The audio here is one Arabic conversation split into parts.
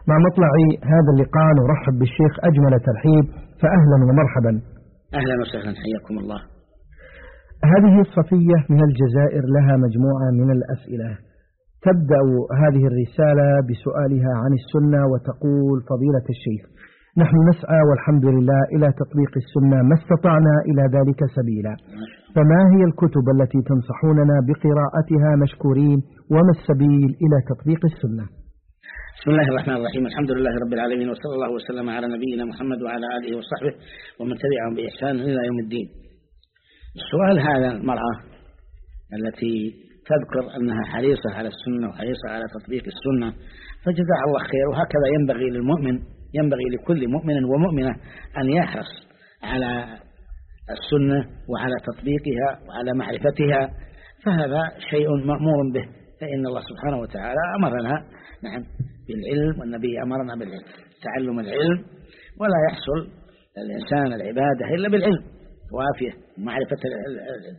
مع مطلع هذا اللقاء نرحب بالشيخ أجمل ترحيب، فأهلا ومرحبا. أهلا وسهلا، حياكم الله. هذه الصفية من الجزائر لها مجموعة من الأسئلة. تبدأ هذه الرسالة بسؤالها عن السنة وتقول: فضيلة الشيخ، نحن نسعى والحمد لله إلى تطبيق السنة ما استطعنا إلى ذلك سبيلا، فما هي الكتب التي تنصحوننا بقراءتها مشكورين، وما السبيل إلى تطبيق السنة؟ بسم الله الرحمن الرحيم، الحمد لله رب العالمين، وصلى الله وسلم على نبينا محمد وعلى آله وصحبه ومن تبعهم بإحسان إلى يوم الدين. السؤال هذا المرأة التي تذكر أنها حريصة على السنة وحريصة على تطبيق السنة، فجزاها الله خير. وهكذا ينبغي للمؤمن، ينبغي لكل مؤمن ومؤمنة أن يحرص على السنة وعلى تطبيقها وعلى معرفتها، فهذا شيء مأمور به، فإن الله سبحانه وتعالى أمرنا بالعلم، والنبي أمرنا بالتعلم العلم، ولا يحصل الإنسان العبادة إلا بالعلم وافية ومعرفة العلم.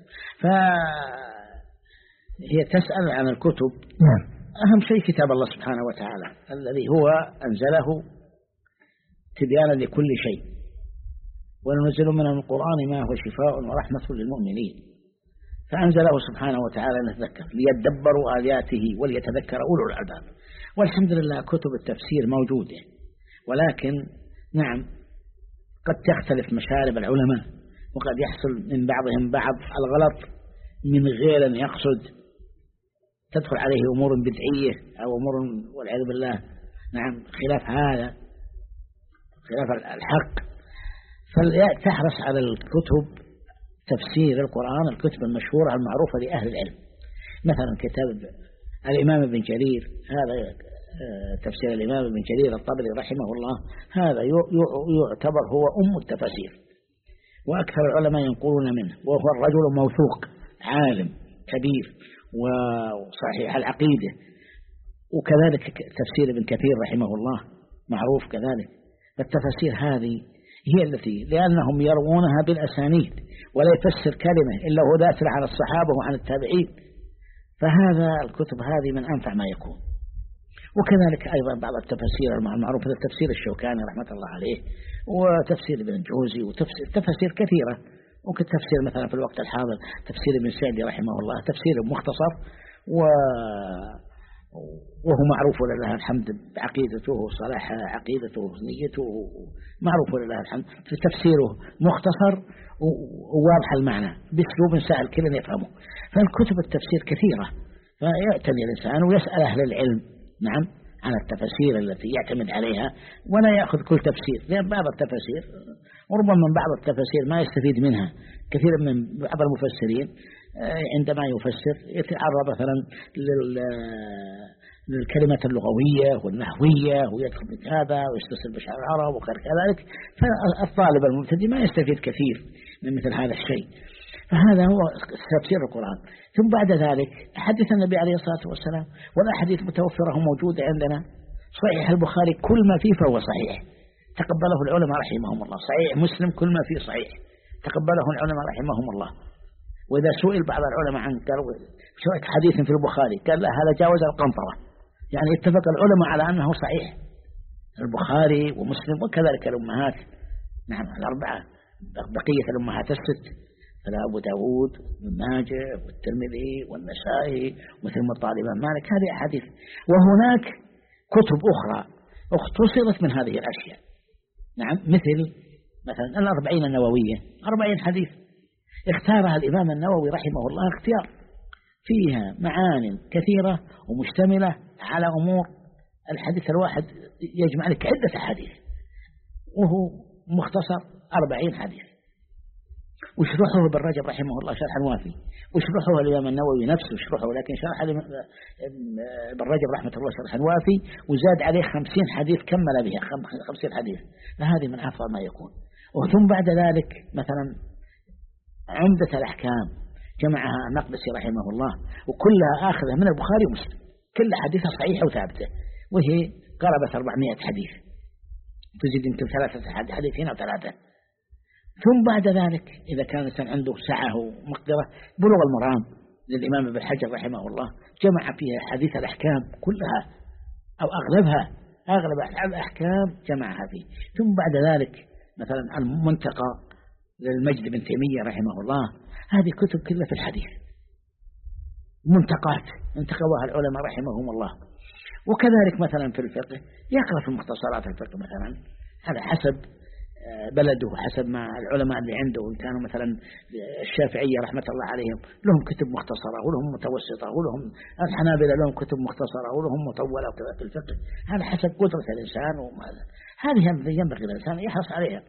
فهي تسأل عن الكتب. أهم شيء كتاب الله سبحانه وتعالى الذي هو أنزله تبيانا لكل شيء، وننزل من القرآن ما هو شفاء ورحمة للمؤمنين، فأنزله سبحانه وتعالى نتذكر ليدبروا آياته وليتذكر أولو الألباب. والحمد لله كتب التفسير موجودة، ولكن نعم قد تختلف مشارب العلماء، وقد يحصل من بعضهم بعض الغلط من غير أن يقصد، تدخل عليه أمور بدعية أو أمور والعياذ بالله نعم خلاف هذا، خلاف الحق. فلتحرص على الكتب تفسير القرآن، الكتب المشهورة المعروفة لأهل العلم، مثلا كتاب الإمام ابن جرير، هذا تفسير الإمام ابن جرير الطبري رحمه الله، هذا يعتبر هو أم التفاسير، وأكثر العلماء ينقلون منه، وهو الرجل موثوق عالم كبير وصحيح العقيدة. وكذلك تفسير ابن كثير رحمه الله معروف كذلك. فالتفاسير هذه هي التي لأنهم يروونها بالأسانيد، ولا يفسر كلمة إلا هو ذات عن الصحابة وعن التابعين، فهذا الكتب هذه من أنفع ما يكون. وكذلك أيضا بعض التفاسير المعروفة، التفسير الشوكاني رحمة الله عليه، وتفسير ابن الجوزي، وتفسير كثيرة. وكتفسير مثلا في الوقت الحاضر تفسير ابن سعدي رحمه الله، تفسير مختصر وهو معروف لله الحمد بعقيدته وصلاح عقيدته ونيته، معروف لله الحمد في تفسيره مختصر وواضح المعنى بأسلوب سهل كل يفهمه. فالكتب التفسير كثيرة، فيعتني الإنسان ويسأل أهل العلم نعم عن التفاسير التي يعتمد عليها، ولا يأخذ كل تفسير، لأن بعض التفاسير وربما من بعض التفاسير ما يستفيد منها كثير من بعض المفسرين. عندما يفسر يتعرض مثلا للكلمة اللغوية والنحوية ويدخل من هذا ويستسل بشعر العرب وغير كذلك، فالطالب المبتدئ ما يستفيد كثير من مثل هذا الشيء. فهذا هو تفسير القرآن. ثم بعد ذلك حديث النبي عليه الصلاة والسلام، والأحاديث متوفرة موجودة عندنا. صحيح البخاري كل ما فيه فهو صحيح، تقبله العلماء رحمهم الله. صحيح مسلم كل ما فيه صحيح، تقبله العلماء رحمهم الله. وإذا سئل بعض العلماء عن حديث في البخاري قال لا هذا جاوز القنطرة، يعني اتفق العلماء على أنه صحيح، البخاري ومسلم وكذلك الأمهات نعم الأربعة، بقية الأمهات الست، فلا أبو داود والماجه والترمذي والنسائي مثل مطالب الإمام مالك، هذه أحاديث. وهناك كتب أخرى اختصرت من هذه الأشياء نعم، مثلا الأربعين النووية، 40 حديث اختارها الإمام النووي رحمه الله اختيار فيها معان كثيرة ومشتملة على أمور. الحديث الواحد يجمع لك عدة أحاديث، وهو مختصر 40 حديث. وشرحه ابن رجب رحمه الله شرحا وافي، وشرحه الإمام النووي نفسه شرحه، لكن شرح ابن رجب رحمه الله شرحا وافي، وزاد عليه 50 حديث كمل بها 50 حديث، فهذه من أفضل ما يكون. وثم بعد ذلك مثلا عمدة الأحكام جمعها المقدسي رحمه الله، وكلها آخذة من البخاري ومسلم، كل حديثها صحيحة وثابتة، وهي قرابة 400 حديث، تزيد يمكن 3 حديث هنا و3. ثم بعد ذلك إذا كان الإنسان عنده سعة ومقدرة، بلوغ المرام للإمام ابن حجر رحمه الله جمع فيها حديث الأحكام كلها أو أغلبها، أغلب الأحكام جمعها فيه. ثم بعد ذلك مثلا المنتقى للمجد بن تيمية رحمه الله، هذه كتب كلها في الحديث، منتقات انتقوها العلماء رحمهم الله. وكذلك مثلا في الفقه يقرأ في مختصرات الفقه مثلا على حسب بلده وحسب ما العلماء اللي عنده. إن كانوا مثلا الشافعية رحمة الله عليهم لهم كتب مختصرة ولهم متوسطة، ولهم الحنابلة لهم كتب مختصرة ولهم مطولة وكذا في الفقه، هذا حسب قدرة الإنسان. وماذا هذه ينبغي الإنسان يحرص عليها،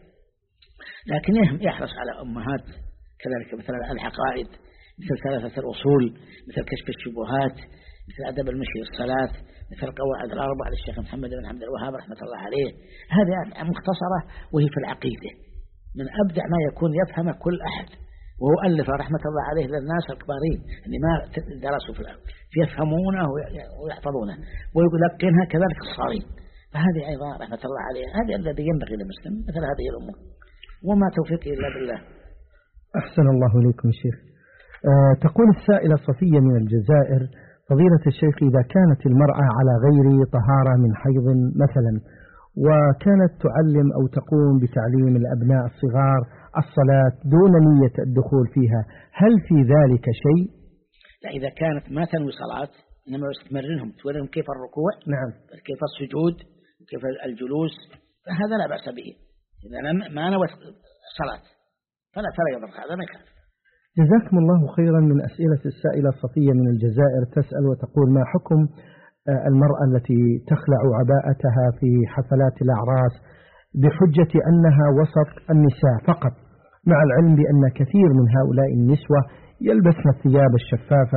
لكن يحرص على أمهات كذلك مثلا العقائد، مثل ثلاثة الأصول، مثل كشف الشبهات، مثل أدب المشي والصلاة، مثل القواعد الأربعة للشيخ محمد بن عبد الوهاب رحمة الله عليه. هذه مختصرة وهي في العقيدة، من أبدع ما يكون يفهم كل أحد، وهو ألف رحمة الله عليه للناس الكبارين اللي ما درسوا في الأرض يفهمونه ويحفظونه ويلقنها كذلك الصغيرين. فهذه أيضا رحمة الله عليه هذا الذي ينبغي للمسلم مثل هذه الأمور، وما توفيقي إلا بالله. أحسن الله إليكم شيخ. تقول السائلة صفية من الجزائر: فضيلة الشيخ، إذا كانت المرأة على غير طهارة من حيض مثلا، وكانت تعلم أو تقوم بتعليم الأبناء الصغار الصلاة دون نية الدخول فيها، هل في ذلك شيء؟ لا، إذا كانت ما تنوي صلاة إنما توريهم كيف الركوع، نعم، كيف السجود وكيف الجلوس، فهذا لا بأس به. إذا ما نوى صلاة فلا يضر، هذا ما يخالف. جزاكم الله خيرا. من أسئلة السائلة صفية من الجزائر تسأل وتقول: ما حكم المرأة التي تخلع عباءتها في حفلات الأعراس بحجة أنها وسط النساء فقط، مع العلم بأن كثير من هؤلاء النسوة يلبسن الثياب الشفافة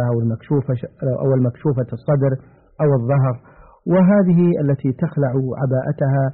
أو المكشوفة الصدر أو الظهر، وهذه التي تخلع عباءتها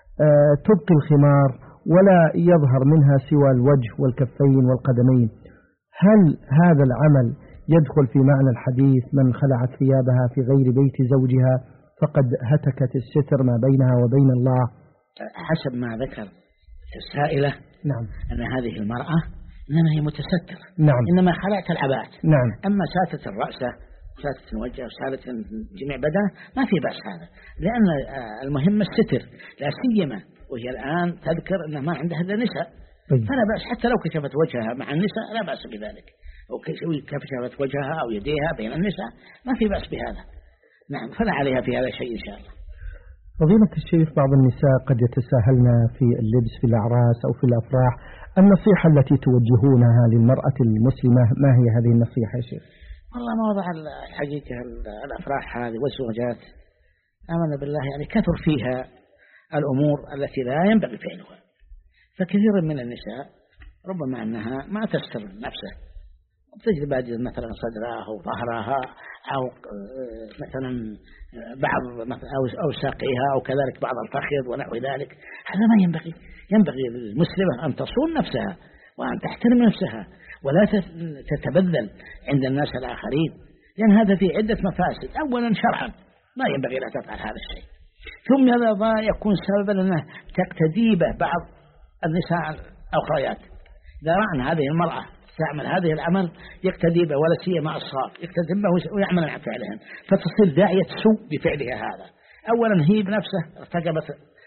تبقي الخمار ولا يظهر منها سوى الوجه والكفين والقدمين. هل هذا العمل يدخل في معنى الحديث: من خلعت ثيابها في غير بيت زوجها فقد هتكت الستر ما بينها وبين الله؟ حسب ما ذكر السائلة، نعم، أن هذه المرأة إنما هي متسترة، نعم، إنما خلعت العباءة، نعم. أما ساتت الرأس ساتت الوجه وساتت جميع بدنه ما في بأس هذا، لأن المهم الستر، لا سيما وهي الآن تذكر أن ما عندها إلا نساء، فلا بأس حتى لو كشفت وجهها مع النساء لا بأس بذلك، أو كشفت وجهها أو يديها بين النساء ما في بأس بهذا. نعم، فلا عليها في هذا شيء إن شاء الله. فضيلة الشيخ، بعض النساء قد يتساهلن في اللبس في الأعراس أو في الأفراح، النصيحة التي توجهونها للمرأة المسلمة ما هي هذه النصيحة يا شيخ؟ والله موضع الحقيقة الأفراح هذه والزوجات آمن بالله يعني كثر فيها الأمور التي لا ينبغي فعلها، فكثير من النساء ربما أنها ما تستر نفسها، تجد مثلا صدرها أو ظهرها أو مثلا بعض أو ساقيها أو كذلك بعض الفخذ ونحو ذلك. هذا ما ينبغي للمسلمة أن تصون نفسها وأن تحترم نفسها ولا تتبذل عند الناس الآخرين، لأن هذا فيه عدة مفاسد. أولا شرعا ما ينبغي لا تفعل هذا الشيء، ثم هذا يكون سببا أنه تقتدي به بعض النساء الأخريات، إذا رأى هذه المرأة تعمل هذه العمل يقتدي به، ولا سيما الصغار يقتدي به ويعمل عن فعلهم، فتصير داعية سوء بفعلها هذا. أولا هي بنفسه ارتكبت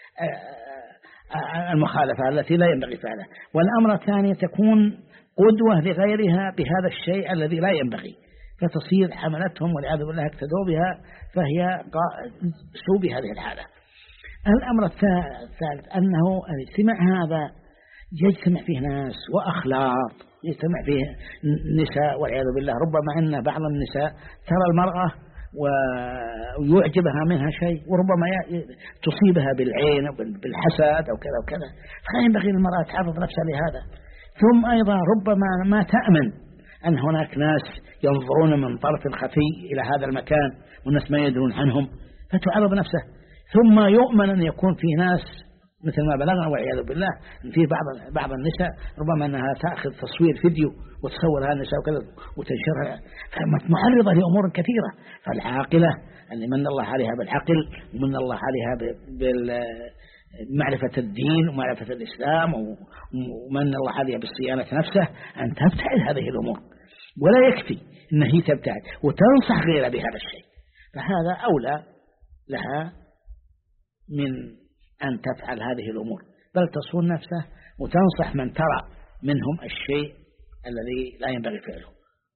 المخالفة التي لا ينبغي فعلها، والأمر الثاني تكون قدوة لغيرها بهذا الشيء الذي لا ينبغي، فتصير حملتهم والعياذ بالله اقتدوا بها، فهي سوء بهذه الحالة. الأمر الثالث أنه الاجتماع هذا يجتمع فيه ناس وأخلاق، يجتمع فيه نساء والعياذ بالله، ربما أن بعض النساء ترى المرأة ويعجبها منها شيء، وربما تصيبها بالعين أو بالحسد أو كذا وكذا، فينبغي للمرأة تعرض نفسها لهذا. ثم أيضا ربما ما تأمن أن هناك ناس ينظرون من طرف خفي إلى هذا المكان والناس ما يدرون عنهم، فتعرض نفسه. ثم يؤمن أن يكون في ناس مثل ما بلغنا والعياذ بالله في بعض النساء ربما أنها تأخذ تصوير فيديو وتصور هذا النساء وكذا وتنشرها، معرضة لأمور كثيرة. فالعاقلة أن من الله عليها بالعقل ومن الله عليها بمعرفة الدين ومعرفة الإسلام ومن الله عليها بالصيانة نفسه أن تبتعد هذه الأمور، ولا يكفي أن هي تبتعد وتنصح غيرها بهذا الشيء، فهذا أولى لها من أن تفعل هذه الأمور، بل تصون نفسه وتنصح من ترى منهم الشيء الذي لا ينبغي فعله.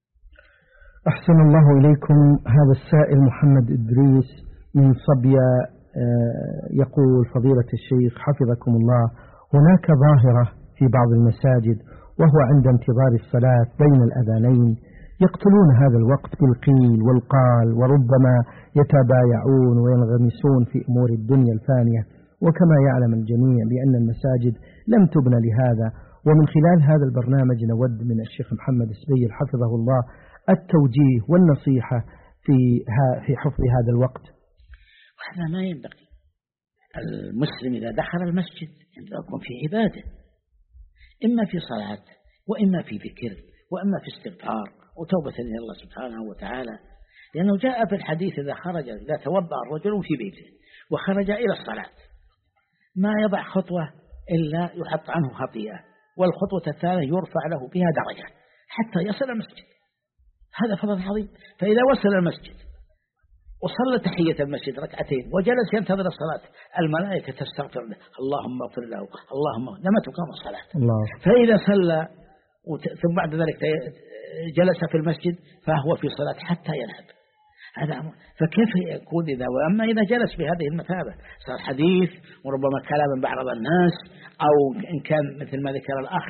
أحسن الله إليكم. هذا السائل محمد إدريس من صبيا يقول: فضيلة الشيخ حفظكم الله، هناك ظاهرة في بعض المساجد وهو عند انتظار الصلاة بين الأذانين يقتلون هذا الوقت بالقيل والقال، وربما يتبايعون وينغمسون في أمور الدنيا الفانية، وكما يعلم الجميع بأن المساجد لم تبنى لهذا. ومن خلال هذا البرنامج نود من الشيخ محمد السبيل حفظه الله التوجيه والنصيحة في حفظ هذا الوقت. وهذا ما ينبغي. المسلم إذا دخل المسجد يكون في عبادة، إما في صلاة وإما في ذكر وإما في استغفار وتوبة إلى الله سبحانه وتعالى، لأنه جاء في الحديث إذا توضأ الرجل في بيته وخرج إلى الصلاة ما يضع خطوة إلا يحط عنه خطيئة، والخطوة الثانية يرفع له بها درجة حتى يصل المسجد. هذا فضل عظيم. فإذا وصل المسجد وصلى تحية المسجد ركعتين وجلس ينتظر الصلاة، الملائكة تستغفر له: اللهم اغفر له، اللهم، لما تقام الصلاة. فإذا صلى ثم بعد ذلك جلس في المسجد فهو في صلاة حتى يذهب. هذا فكيف يكون إذا وأما إذا جلس بهذه المثابة صار حديث وربما كلام بعض الناس، أو إن كان مثل ما ذكر الأخ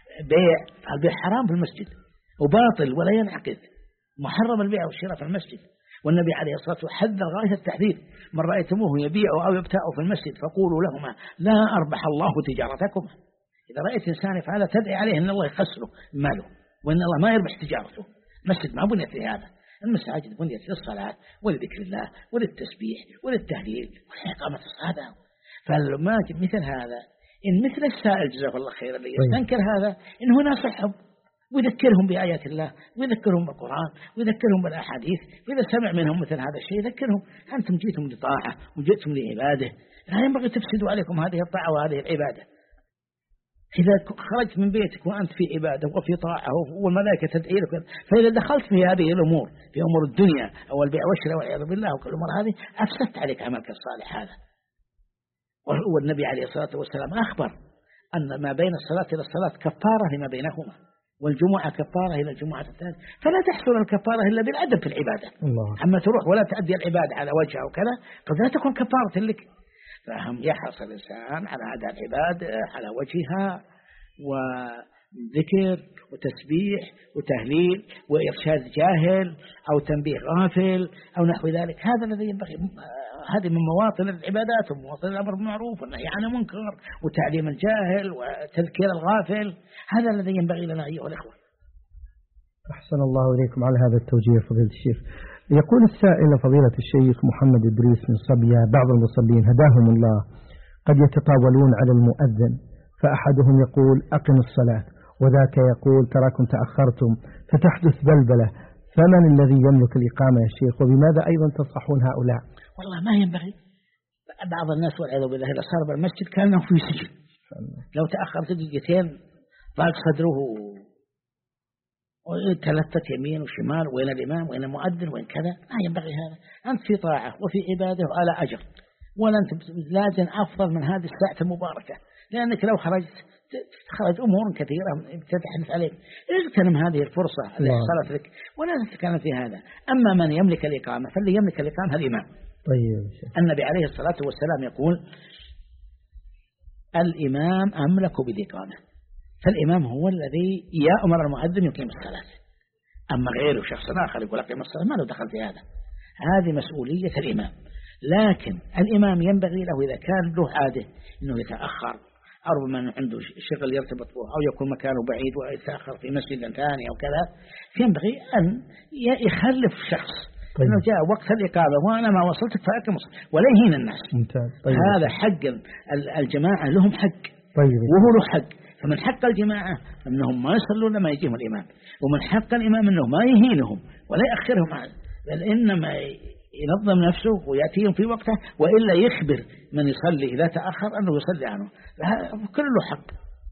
البيع حرام في المسجد وباطل ولا ينعقد، محرم البيع والشراء في المسجد. والنبي عليه الصلاة والسلام حذر غاية التحذير: من رأيتموه يبيع أو يبتاع في المسجد فقولوا لهما لا أربح الله تجارتكم. إذا رأيت إنسان يفعل تدعي عليه أن الله يخسره ماله وأن الله ما يربح تجارته. المسجد ما بنيت لهذا، المساجد بنيت للصلاة ولذكر الله وللتسبيح وللتهليل ولإقامة الصلاة. فالما مثل هذا إن مثل السائل جزاه الله خيرا اللي يستنكر هذا، إن هنا صحب ويذكرهم بآيات الله ويذكرهم بالقرآن ويذكرهم بالأحاديث، وإذا سمع منهم مثل هذا الشيء يذكرهم: أنتم جئتم لطاعة وجئتم لعبادة، لا ينبغي تفسدوا عليكم هذه الطاعة وهذه العبادة. إذا خرجت من بيتك وأنت في عبادة وفي طاعة والملائكة تدعي لك، فإذا دخلت في هذه الأمور في أمور الدنيا أو البيع والشراء والعياذ بالله وكل الأمور هذه أفسدت عليك عملك الصالح هذا. والنبي عليه الصلاة والسلام أخبر أن ما بين الصلاة إلى الصلاة كفارة لما بينهما، والجمعة كفارة إلى الجمعة الثانية، فلا تحصل الكفارة إلا بالعدل في العبادة. أما تروح ولا تؤدي العبادة على وجهها وكذا قد لا تكون كفارة لك. فهم يحرص الإنسان على أداء العبادة على وجهها، وذكر وتسبيح وتهليل وإرشاد جاهل أو تنبيه غافل أو نحو ذلك. هذا الذي ينبغي. هذه من مواطن العبادات ومواطن الأمر بالمعروف والنهي عن المنكر وتعليم الجاهل وتذكير الغافل. هذا الذي ينبغي لنا أيها الأخوة. أحسن الله إليكم على هذا التوجيه فضيلة الشيخ. يقول السائل: فضيلة الشيخ محمد إدريس من صبيا، بعض المصلين هداهم الله قد يتطاولون على المؤذن، فأحدهم يقول: أقم الصلاة، وذاك يقول: تراكم تأخرتم، فتحدث بلبلة. فمن الذي يملك الإقامة يا شيخ، وبماذا أيضا تنصحون هؤلاء؟ والله ما ينبغي. بعض الناس والعياذ بالله إذا صار بالمسجد كانه في سجن، لو تأخرت دقيقتين ضاق صدره وتلتت يمين وشمال، وين الإمام وين المؤذن وين كذا. ما ينبغي هذا. أنت في طاعة وفي عبادة وعلى أجر، ولا أنت لازم أفضل من هذه الساعة المباركة، لأنك لو خرجت خرج أمور كثيرة تتحدث عليك. اغتنم هذه الفرصة التي حصلت لك ولا تتكلم في هذا. أما من يملك الإقامة فاللي يملك الإقامة الإمام. النبي عليه الصلاة والسلام يقول: الإمام أملك بالإقامة. فالإمام هو الذي يأمر المؤذن يقيم الصلاة، أما غيره شخص آخر يقول أقيم الصلاة ما له دخل في هذا. هذه مسؤولية الإمام. لكن الإمام ينبغي له إذا كان له عادة أنه يتأخر أو ربما عنده شغل يرتبط به أو يكون مكانه بعيد ويتأخر في مسجد ثاني أو كذا، ينبغي أن يخلف شخص إنه جاء وقت الإقامة وأنا ما وصلتك فأقم الصلاة ولا يهين الناس. هذا حق الجماعة، لهم حق وهو له حق. فمن حق الجماعة أنهم ما يصلون لما يجيهم الإمام، ومن حق الإمام أنه ما يهينهم ولا يأخرهم، بل إنما ينظم نفسه ويأتيهم في وقته، وإلا يخبر من يصلي إذا تأخر أنه يصلي عنه. كله حق.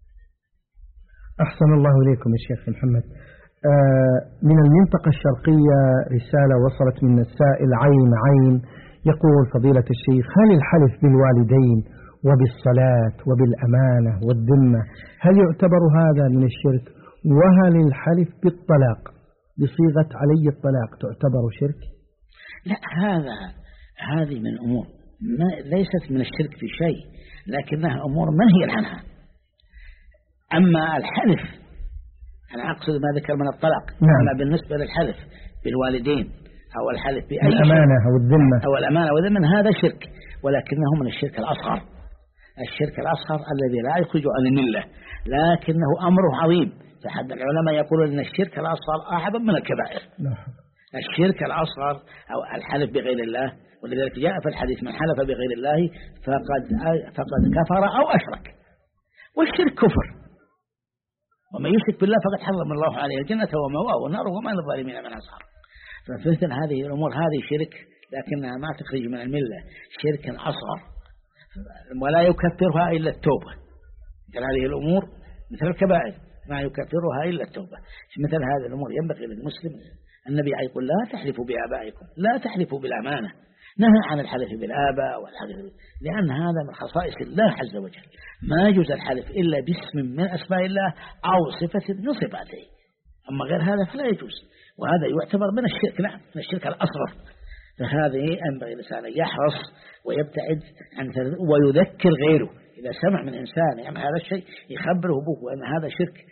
أحسن الله إليكم يا شيخ محمد. من المنطقة الشرقية رسالة وصلت من السائل عين يقول فضيلة الشيخ: هل الحلف بالوالدين وبالصلاة وبالأمانة والذمة هل يعتبر هذا من الشرك؟ وهل الحلف بالطلاق بصيغة علي الطلاق تعتبر شرك؟ لا، هذه من أمور ليست من الشرك في شيء، لكنها أمور منهي عنها. أما الحلف، أنا أقصد ما ذكر من الطلاق. أما بالنسبة للحلف بالوالدين أو الحلف بأي الأمانة أو الذمة أو الأمانة والذمة هذا شرك، ولكنه من الشرك الأصغر. الشرك الأصغر الذي لا يخرج عن الملة، لكنه أمره عظيم. فحد العلماء يقولون أن الشرك الأصغر أعظم من الكبائر. الشرك الأصغر أو الحلف بغير الله، ولذلك جاء في الحديث: من حلف بغير الله فقد كفر أو أشرك. والشرك كفر، ومن يشرك بالله فقد حرم الله عليه الجنة ومأواه النار وما للظالمين من أنصار. فمثل هذه الأمور هذه شرك، لكنها ما تخرج من الملة، شرك أصغر ولا يكفرها إلا التوبة. مثل هذه الأمور مثل الكبائر ما يكفرها إلا التوبة. مثل هذه الأمور ينبغي للمسلم. النبي يقول: لا تحلفوا بآبائكم، لا تحلفوا بالأمانة. نهى عن الحلف بالآباء والحلف، لأن هذا من خصائص الله عز وجل. ما يجوز الحلف إلا باسم من أسماء الله أو صفة من صفاته، أما غير هذا فلا يجوز، وهذا يعتبر من الشرك. نعم، من الشرك الأصغر. فهذه ينبغي الإنسان أن يحرص ويبتعد عن ويذكر غيره إذا سمع من إنسان يعمل هذا الشيء يخبره به أن هذا شرك.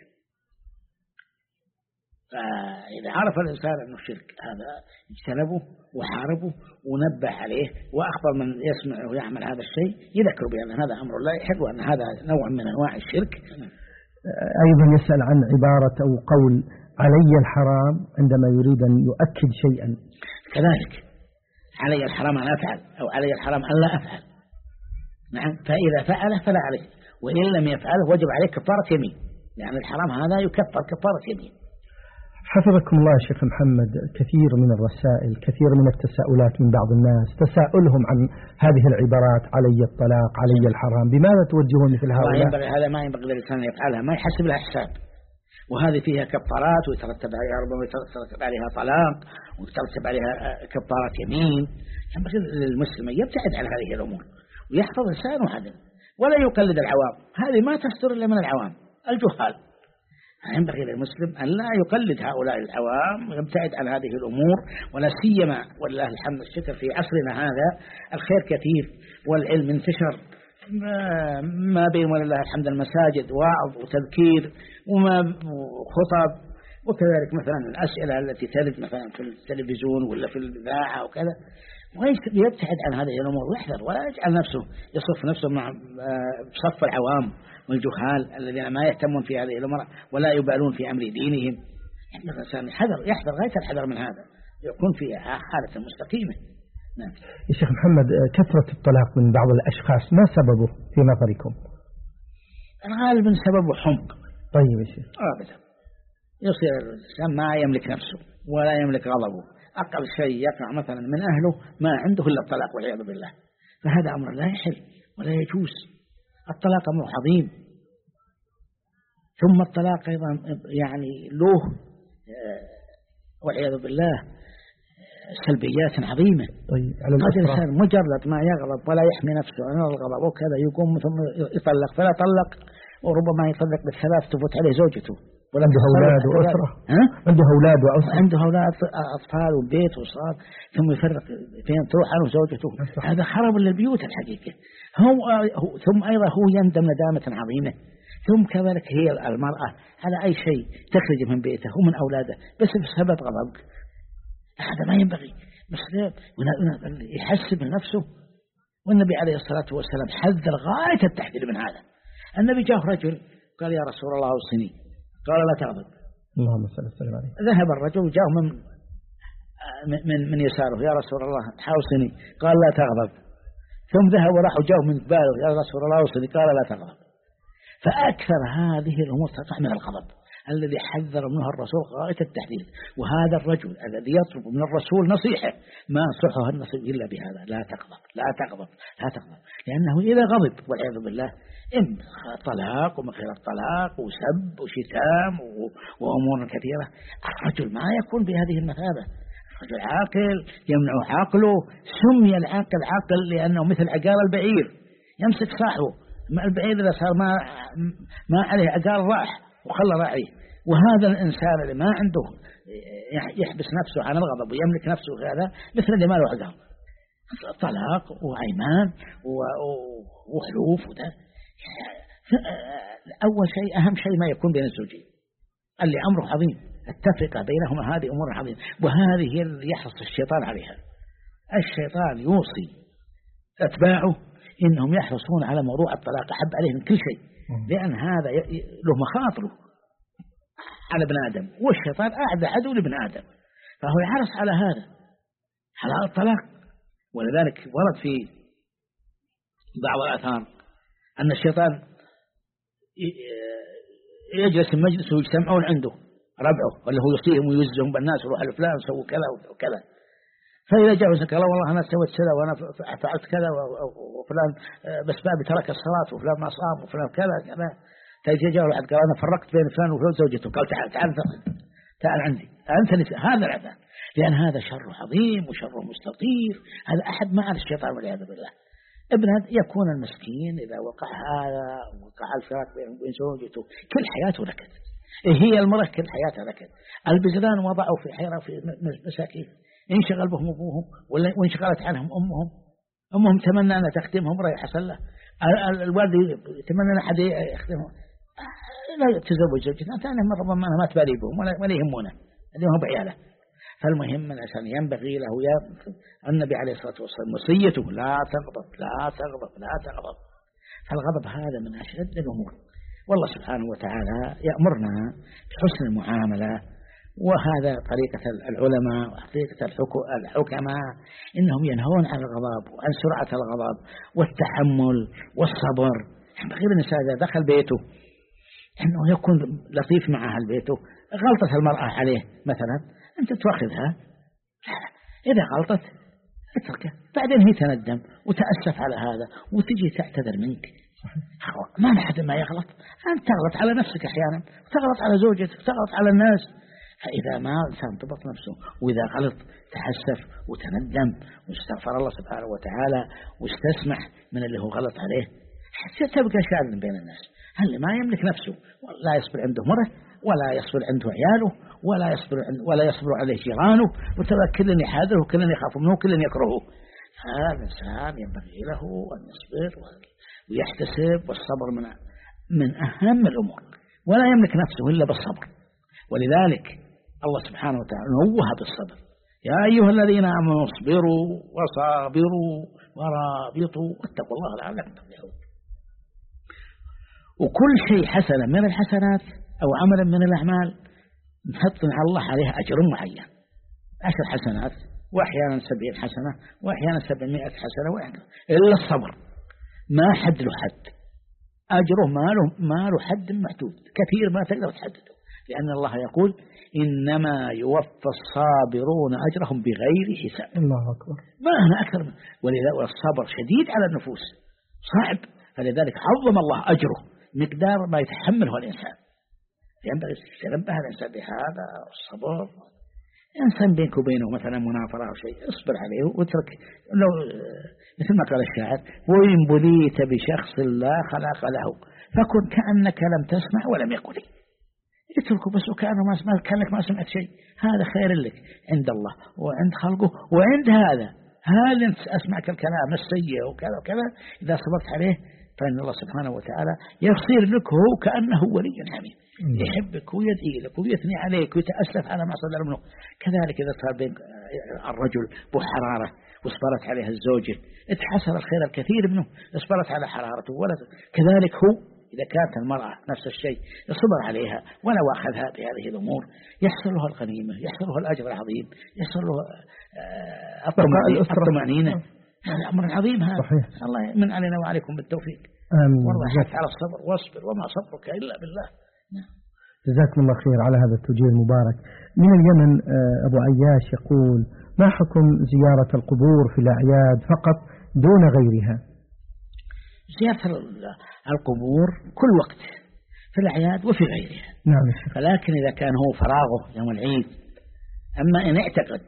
فإذا عرف الإنسان أنه شرك هذا اجتنبه وحاربه ونبه عليه، وأخبر من يسمع ويعمل هذا الشيء يذكر بأن هذا أمر لا يحب وأن هذا نوع من أنواع الشرك. أيضا يسأل عن عبارة أو قول علي الحرام عندما يريد أن يؤكد شيئا. كذلك علي الحرام أن أفعل أو علي الحرام أن لا أفعل. نعم، فإذا فعله فلا عليه، وإن لم يفعله وجب عليه كفارة يمين، لأن الحرام هذا يكفر كفارة يمين. حفظكم الله شيخ محمد، كثير من الرسائل، كثير من التساؤلات من بعض الناس، تساؤلهم عن هذه العبارات علي الطلاق علي الحرام، بماذا توجهون مثل هؤلاء؟ هذا ما ينبغي للإنسان يفعلها، ما يحسب لها حساب، وهذه فيها كفارات ويترتب عليها ربما يترتب عليها طلاق ويترتب عليها كفارة يمين. ينبغي للمسلم يبتعد عن هذه الأمور ويحفظ لسانه هذا، ولا يقلد العوام. هذه ما تصدر إلا من العوام الجهال. ينبغي للمسلم أن لا يقلد هؤلاء العوام ويبتعد عن هذه الأمور، ولا سيما والله الحمد الشكر في عصرنا هذا الخير كثير والعلم انتشر، ما بين ولله الحمد المساجد وعظ وتذكير وخطب، وكذلك مثلا الأسئلة التي ترد مثلا في التلفزيون ولا في الإذاعة وكذا. ويبتعد عن هذه الأمور ويحذر، ولا يجعل نفسه يصف نفسه مع صف العوام والجهال الذين ما يهتمون في هذه الأمور ولا يبالون في أمر دينهم. الإنسان يحذر غاية الحذر من هذا، يكون في حالة مستقيمة. نعم. يا شيخ محمد، كثرة الطلاق من بعض الأشخاص ما سببه في نظركم؟ غالبا سببه حمق. طيب يا شيخ. أبدا، يصير الإنسان ما يملك نفسه ولا يملك غضبه، أقل شيء يقع مثلا من أهله ما عنده إلا الطلاق والعياذ بالله. فهذا أمر لا يحل ولا يجوز. الطلاق أمر عظيم، ثم الطلاق أيضا يعني له والعياذ بالله سلبيات عظيمة. طيب، قد الإنسان مجرد ما يغضب ولا يحمي نفسه عن الغضب وكذا يقوم ثم يطلق، فلا طلق وربما يطلق بالثلاث تفوت عليه زوجته، عنده أولاد وأسرة، عنده أولاد وأسرة، عنده أولاد أطفال وبيت وصار، ثم يفرق فين تروح عنه زوجته. هذا خرب للبيوت الحقيقة. ثم أيضا هو يندم ندامة عظيمة. ثم كذلك هي المرأة على أي شيء تخرج من بيته ومن أولاده بس بسبب غضبك، هذا ما ينبغي. مسلم يحسب من نفسه. والنبي عليه الصلاة والسلام حذر غاية التحذير من هذا. النبي جاء رجل قال: يا رسول الله أوصني. قال: لا تغضب. اللهم صل وسلم عليه. ذهب الرجل جاء من يساره: يا رسول الله أوصني. قال: لا تغضب. ثم ذهب وراح جاء من قباله: يا رسول الله أوصني. قال: لا تغضب. فأكثر هذه الأمور تقع من الغضب الذي حذر منه الرسول غاية التحذير. وهذا الرجل الذي يطلب من الرسول نصيحة ما صحه النصيب إلا بهذا: لا تغضب لا تغضب لا تغضب. لأنه إذا غضب والعياذ بالله إن طلاق ومخير الطلاق وسب وشتام وأمور كثيرة، الرجل ما يكون بهذه المثابة. رجل عاقل يمنع عقله. سمي العاقل عاقل لأنه مثل عقال البعير، يمسك صاحبه. البعير إذا صار ما عليه عقال راح وخلى راعيه. وهذا الإنسان اللي ما عنده يحبس نفسه عن الغضب ويملك نفسه هذا مثل اللي ما له عقال، طلاق وأيمان وحلوف وده. أول شيء أهم شيء ما يكون بين الزوجين اللي أمره عظيم، التفرقة بينهما هذه أمور عظيمة، وهذه هي اللي يحرص الشيطان عليها. الشيطان يوصي أتباعه إنهم يحرصون على موضوع الطلاق، أحب عليه من كل شيء، لأن هذا له مخاطره على ابن آدم، والشيطان أعدى عدو لابن آدم، فهو يحرص على هذا، على الطلاق. ولذلك ورد في بعض الآثار أن الشيطان يجلس في مجلس ويجتمعون عنده ربعه واللي هو يصيهم ويوزهم بالناس وروح لفلان سووا كذا وكذا، فإذا جاء وسك الله والله أنا سويت كذا وأنا فعلت كذا وفلان بس بابي ترك الصلاة وفلان ما صام وفلان كذا كذا، فإذا جاء واحد قال أنا فرقت بين فلان وفلان زوجته، قال تعال عندي أنت هذا العذاب، لأن هذا شر عظيم وشر مستطير. هذا أحد معه الشيطان والعياذ بالله. ابن يكون المسكين إذا وقع هذا وقع الفراق بين زوجته كل حياته نكد. هي المرأة كل حياتها نكد. البزلان وضعوا في حيرة في مساكين، انشغل بهم أبوهم وانشغلت عنهم أمهم تمنى أن تخدمهم رأي حسن له، الوالد يتمنى أن أحد يخدمهم، لا تزوج زوجتنا ثانيا مرة ما ما تبالي بهم ولا يهمونه اليوم بعياله. فالمهم الإنسان ينبغي له النبي عليه الصلاة والسلام وصيته لا تغضب لا تغضب لا تغضب. فالغضب هذا من أشد الأمور، والله سبحانه وتعالى يأمرنا بحسن المعاملة، وهذا طريقة العلماء وطريقة الحكماء، إنهم ينهون عن الغضب وعن سرعة الغضب والتحمل والصبر. ينبغي الإنسان إذا دخل بيته إنه يكون لطيف مع أهل بيته. غلطت المرأة عليه مثلا أنت تأخذها، إذا غلطت اتركه، بعدين هي تندم وتأسف على هذا وتجي تعتذر منك. ما أحد ما يغلط، أنت تغلط على نفسك أحيانا، تغلط على زوجتك، تغلط على الناس. فإذا ما إنسان ضبط نفسه وإذا غلط تحسف وتندم واستغفر الله سبحانه وتعالى واستسمح من اللي هو غلط عليه، حتى تبقى شاذ بين الناس. هل ما يملك نفسه لا يصبر عنده مرة ولا يصبر عنده عياله ولا يصبر عليه جيرانه، وترى كل يحاذره وكل يخاف منه وكل يكرهه. هذا الإنسان ينبغي له أن يصبر ويحتسب، والصبر من أهم الأمور، ولا يملك نفسه إلا بالصبر. ولذلك الله سبحانه وتعالى نوه بالصبر: يا أيها الذين آمنوا اصبروا وصابروا ورابطوا واتقوا الله لعلكم تفلحون. وكل شيء حسنة من الحسنات أو عملا من الأعمال نحط على الله عليها أجر معين، 10 حسنات وأحيانا 70 حسنة وأحيانا 700 حسنة إلا الصبر ما حد له حد، أجره ما له حد محدود، كثير ما تقدر تحدده، لأن الله يقول إنما يوفى الصابرون أجرهم بغير حساب. الله أكبر. ما هنا أكثر من ولذلك الصبر شديد على النفوس صعب، فلذلك عظم الله أجره مقدار ما يتحمله الإنسان. ينبغي يتنبه الإنسان بهذا الصبر. إنسان بينك وبينه مثلا منافرة أو شيء اصبر عليه واترك، لو مثل ما قال الشاعر: وإن بليت بشخص لا خلاق له فكن كأنك لم تسمع ولم يقل. اتركه بس وكأنه ما كأنك ما سمعت شيء، هذا خير لك عند الله وعند خلقه وعند هذا أنت أسمعك الكلام السيء وكذا وكذا، إذا صبرت عليه فإن الله سبحانه وتعالى يصير لك هو كأنه ولي حميد، يحبك ويدعي لك ويثني عليك ويتأسف على ما صدر منه. كذلك إذا صار بين الرجل بحرارة واصبرت عليها الزوجة اتحصل الخير الكثير منه، اصبرت على حرارته ولد. كذلك هو إذا كانت المرأة نفس الشيء يصبر عليها ولو أخذها بهذه الأمور يحصل له الغنيمة، يحصل له الأجر العظيم، يحصل له الطمأنينة. هذا أمر عظيم هذا. صحيح. الله من علينا وعليكم بالتوفيق. آمين. والله حث على الصبر واصبر وما صبرك إلا بالله. جزاكم الله خير على هذا التوجيه المبارك. من اليمن أبو عياش يقول: ما حكم زيارة القبور في الأعياد فقط دون غيرها؟ زيارة القبور كل وقت في الأعياد وفي غيرها. نعم. فلكن إذا كان هو فراغه يوم العيد، أما إن اعتقد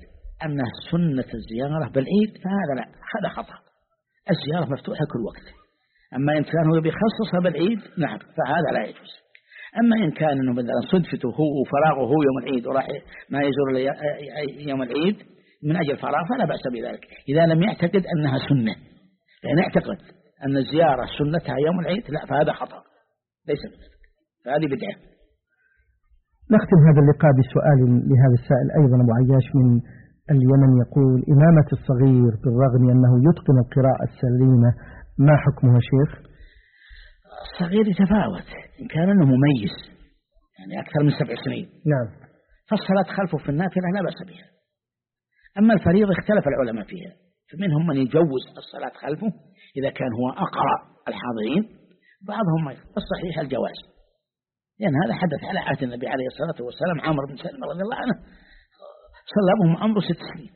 أن سنة الزيارة بالعيد فهذا لا، هذا خطأ. الزيارة مفتوحة كل وقت. أما إن كان هو بيخصصها بالعيد نعم فهذا لا يجوز. أما إن كان إنه بدل صدفته هو وفراغه هو يوم العيد وراح ما يزور يوم العيد من أجل فراغ فلا بأس بذلك، إذا لم يعتقد أنها سنة. يعني يعتقد أن الزيارة سنتها يوم العيد لا فهذا خطأ ليس بذلك، فهذه بدعة. نختم هذا اللقاء بسؤال لهذا السائل أيضا أبو عياش من اليمن، يقول: إمامة الصغير بالرغم أنه يتقن القراءة السليمة ما حكمها شيخ؟ الصغير يتفاوت، إن كان أنه مميز يعني أكثر من 7 سنين نعم فالصلاة خلفه في النافلة لا بأس بها. أما الفريضة اختلف العلماء فيها، فمنهم من يجوز الصلاة خلفه إذا كان هو أقرأ الحاضرين، بعضهم الصحيح الجواز، لأن هذا حدث على عهد النبي عليه الصلاة والسلام. عمرو بن سلمة رضي الله عنه صلى بهم عمره 6 سنين.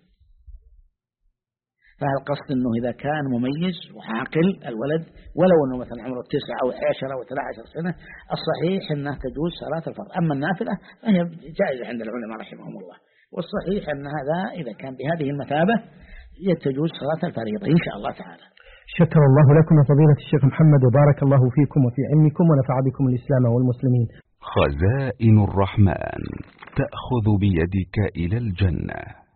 فالقصد أنه إذا كان مميز وعاقل الولد ولو أنه مثلا عمره 9 أو 10 أو 13 سنة الصحيح أنها تجوز صلاة الفرض. أما النافلة فهي جائزة عند العلماء رحمهم الله، والصحيح أن هذا إذا كان بهذه المثابة تجوز صلاة الفريضة إن شاء الله تعالى. شكر الله لكم فضيلة الشيخ محمد، وبارك الله فيكم وفي علمكم ونفع بكم الإسلام والمسلمين. خزائن الرحمن تأخذ بيدك إلى الجنة.